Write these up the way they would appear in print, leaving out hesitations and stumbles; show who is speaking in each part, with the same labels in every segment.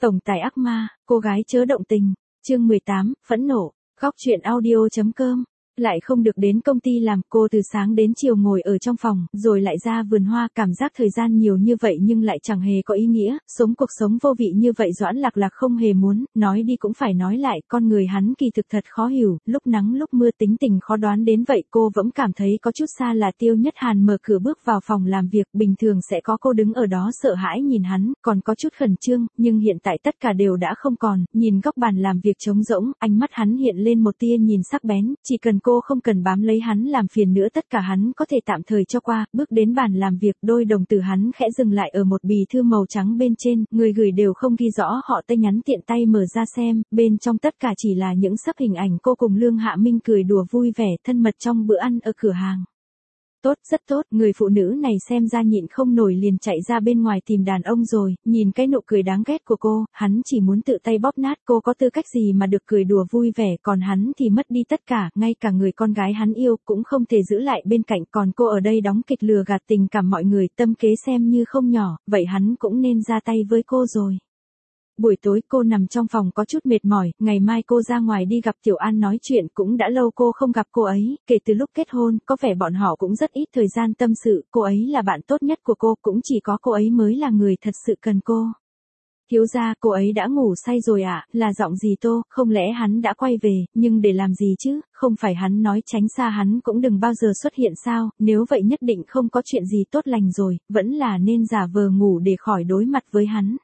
Speaker 1: Tổng tài ác ma, cô gái chớ động tình, chương 18, phẫn nộ, góc truyện audio.com. Lại không được đến công ty làm, cô từ sáng đến chiều ngồi ở trong phòng, rồi lại ra vườn hoa, cảm giác thời gian nhiều như vậy nhưng lại chẳng hề có ý nghĩa, sống cuộc sống vô vị như vậy Doãn Lạc Lạc không hề muốn, nói đi cũng phải nói lại, con người hắn kỳ thực thật khó hiểu, lúc nắng lúc mưa tính tình khó đoán đến vậy cô vẫn cảm thấy có chút xa lạ. Tiêu Nhất Hàn mở cửa bước vào phòng làm việc, bình thường sẽ có cô đứng ở đó sợ hãi nhìn hắn, còn có chút khẩn trương, nhưng hiện tại tất cả đều đã không còn, nhìn góc bàn làm việc trống rỗng, ánh mắt hắn hiện lên một tia nhìn sắc bén, chỉ cần cô không cần bám lấy hắn làm phiền nữa tất cả hắn có thể tạm thời cho qua. Bước đến bàn làm việc, đôi đồng tử hắn khẽ dừng lại ở một bì thư màu trắng bên trên, người gửi đều không ghi rõ họ tên, nhắn tiện tay mở ra xem, bên trong tất cả chỉ là những sấp hình ảnh cô cùng Lương Hạ Minh cười đùa vui vẻ thân mật trong bữa ăn ở cửa hàng. Tốt, rất tốt, người phụ nữ này xem ra nhịn không nổi liền chạy ra bên ngoài tìm đàn ông rồi, nhìn cái nụ cười đáng ghét của cô, hắn chỉ muốn tự tay bóp nát. Cô có tư cách gì mà được cười đùa vui vẻ, còn hắn thì mất đi tất cả, ngay cả người con gái hắn yêu cũng không thể giữ lại bên cạnh, còn cô ở đây đóng kịch lừa gạt tình cảm mọi người, tâm kế xem như không nhỏ, vậy hắn cũng nên ra tay với cô rồi. Buổi tối cô nằm trong phòng có chút mệt mỏi, ngày mai cô ra ngoài đi gặp Tiểu An nói chuyện, cũng đã lâu cô không gặp cô ấy, kể từ lúc kết hôn, có vẻ bọn họ cũng rất ít thời gian tâm sự, cô ấy là bạn tốt nhất của cô, cũng chỉ có cô ấy mới là người thật sự cần cô. Thiếu gia, cô ấy đã ngủ say rồi ạ, là giọng gì Tô, không lẽ hắn đã quay về, nhưng để làm gì chứ, không phải hắn nói tránh xa hắn cũng đừng bao giờ xuất hiện sao, nếu vậy nhất định không có chuyện gì tốt lành rồi, vẫn là nên giả vờ ngủ để khỏi đối mặt với hắn.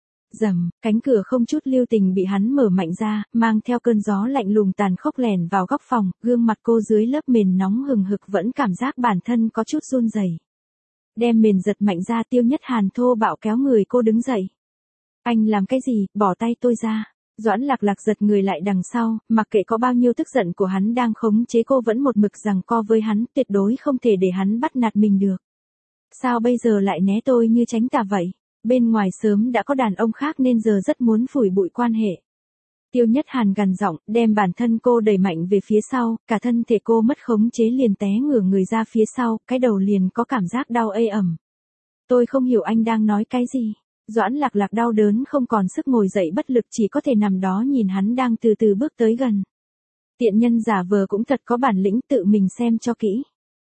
Speaker 1: Rầm, cánh cửa không chút lưu tình bị hắn mở mạnh ra, mang theo cơn gió lạnh lùng tàn khốc lèn vào góc phòng, gương mặt cô dưới lớp mền nóng hừng hực vẫn cảm giác bản thân có chút run rẩy. Đem mền giật mạnh ra, Tiêu Nhất Hàn thô bạo kéo người cô đứng dậy. Anh làm cái gì, bỏ tay tôi ra. Doãn Lạc Lạc giật người lại đằng sau, mặc kệ có bao nhiêu tức giận của hắn đang khống chế cô vẫn một mực giằng co với hắn, tuyệt đối không thể để hắn bắt nạt mình được. Sao bây giờ lại né tôi như tránh tà vậy? Bên ngoài sớm đã có đàn ông khác nên giờ rất muốn phủi bụi quan hệ. Tiêu Nhất Hàn gằn giọng, đem bản thân cô đẩy mạnh về phía sau, cả thân thể cô mất khống chế liền té ngửa người ra phía sau, cái đầu liền có cảm giác đau ê ẩm. Tôi không hiểu anh đang nói cái gì. Doãn Lạc Lạc đau đớn không còn sức ngồi dậy, bất lực chỉ có thể nằm đó nhìn hắn đang từ từ bước tới gần. Tiện nhân giả vờ cũng thật có bản lĩnh, tự mình xem cho kỹ.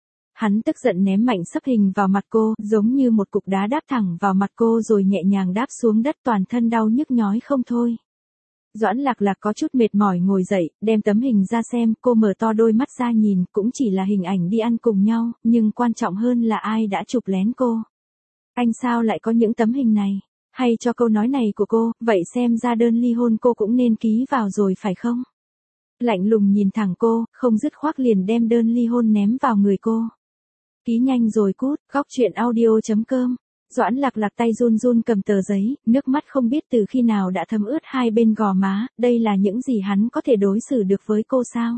Speaker 1: Hắn tức giận ném mạnh sấp hình vào mặt cô, giống như một cục đá đáp thẳng vào mặt cô rồi nhẹ nhàng đáp xuống đất, toàn thân đau nhức nhói không thôi. Doãn Lạc Lạc có chút mệt mỏi ngồi dậy, đem tấm hình ra xem, cô mở to đôi mắt ra nhìn, cũng chỉ là hình ảnh đi ăn cùng nhau, nhưng quan trọng hơn là ai đã chụp lén cô. Anh sao lại có những tấm hình này? Hay cho câu nói này của cô, vậy xem ra đơn ly hôn cô cũng nên ký vào rồi phải không? Lạnh lùng nhìn thẳng cô, không dứt khoát liền đem đơn ly hôn ném vào người cô. Ký nhanh rồi cút, góc truyện audio.com. Doãn Lạc Lạc tay run run cầm tờ giấy, nước mắt không biết từ khi nào đã thấm ướt hai bên gò má, đây là những gì hắn có thể đối xử được với cô sao?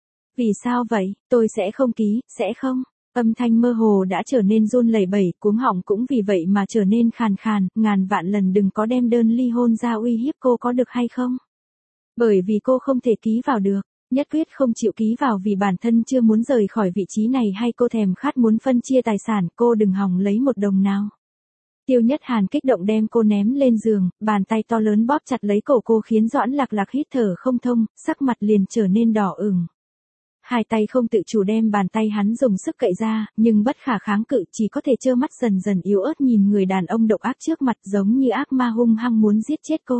Speaker 1: Vì sao vậy, tôi sẽ không ký, sẽ không? Âm thanh mơ hồ đã trở nên run lẩy bẩy, cuống họng cũng vì vậy mà trở nên khàn khàn, ngàn vạn lần đừng có đem đơn ly hôn ra uy hiếp cô có được hay không? Bởi vì cô không thể ký vào được. Nhất quyết không chịu ký vào vì bản thân chưa muốn rời khỏi vị trí này hay cô thèm khát muốn phân chia tài sản, cô đừng hòng lấy một đồng nào. Tiêu Nhất Hàn kích động đem cô ném lên giường, bàn tay to lớn bóp chặt lấy cổ cô khiến Doãn Lạc Lạc hít thở không thông, sắc mặt liền trở nên đỏ ửng. Hai tay không tự chủ đem bàn tay hắn dùng sức cậy ra, nhưng bất khả kháng cự, chỉ có thể trơ mắt dần dần yếu ớt nhìn người đàn ông độc ác trước mặt giống như ác ma hung hăng muốn giết chết cô.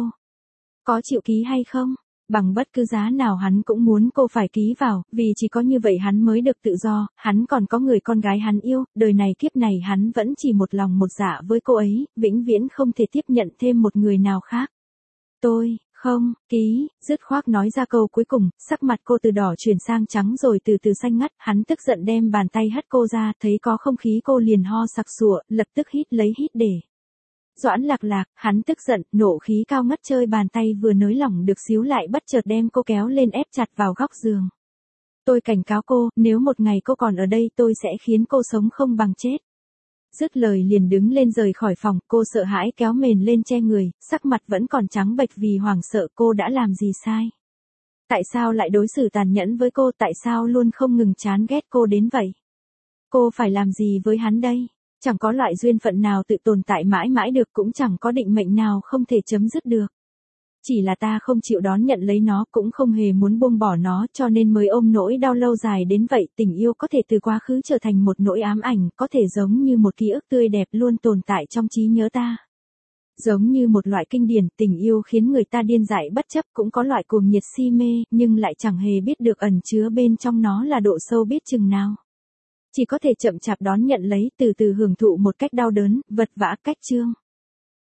Speaker 1: Có chịu ký hay không? Bằng bất cứ giá nào hắn cũng muốn cô phải ký vào, vì chỉ có như vậy hắn mới được tự do, hắn còn có người con gái hắn yêu, đời này kiếp này hắn vẫn chỉ một lòng một dạ với cô ấy, vĩnh viễn không thể tiếp nhận thêm một người nào khác. Tôi, không, ký, dứt khoát nói ra câu cuối cùng, sắc mặt cô từ đỏ chuyển sang trắng rồi từ từ xanh ngắt, hắn tức giận đem bàn tay hất cô ra, thấy có không khí cô liền ho sặc sụa, lập tức hít lấy hít để. Doãn Lạc Lạc, hắn tức giận, nộ khí cao ngất chơi bàn tay vừa nới lỏng được xíu lại bất chợt đem cô kéo lên ép chặt vào góc giường. Tôi cảnh cáo cô, nếu một ngày cô còn ở đây tôi sẽ khiến cô sống không bằng chết. Dứt lời liền đứng lên rời khỏi phòng, cô sợ hãi kéo mền lên che người, sắc mặt vẫn còn trắng bệch vì hoảng sợ. Cô đã làm gì sai? Tại sao lại đối xử tàn nhẫn với cô, tại sao luôn không ngừng chán ghét cô đến vậy? Cô phải làm gì với hắn đây? Chẳng có loại duyên phận nào tự tồn tại mãi mãi được, cũng chẳng có định mệnh nào không thể chấm dứt được. Chỉ là ta không chịu đón nhận lấy nó, cũng không hề muốn buông bỏ nó, cho nên mới ôm nỗi đau lâu dài đến vậy. Tình yêu có thể từ quá khứ trở thành một nỗi ám ảnh, có thể giống như một ký ức tươi đẹp luôn tồn tại trong trí nhớ ta. Giống như một loại kinh điển, tình yêu khiến người ta điên dại bất chấp, cũng có loại cuồng nhiệt si mê, nhưng lại chẳng hề biết được ẩn chứa bên trong nó là độ sâu biết chừng nào. Chỉ có thể chậm chạp đón nhận lấy, từ từ hưởng thụ một cách đau đớn, vật vã cách chương.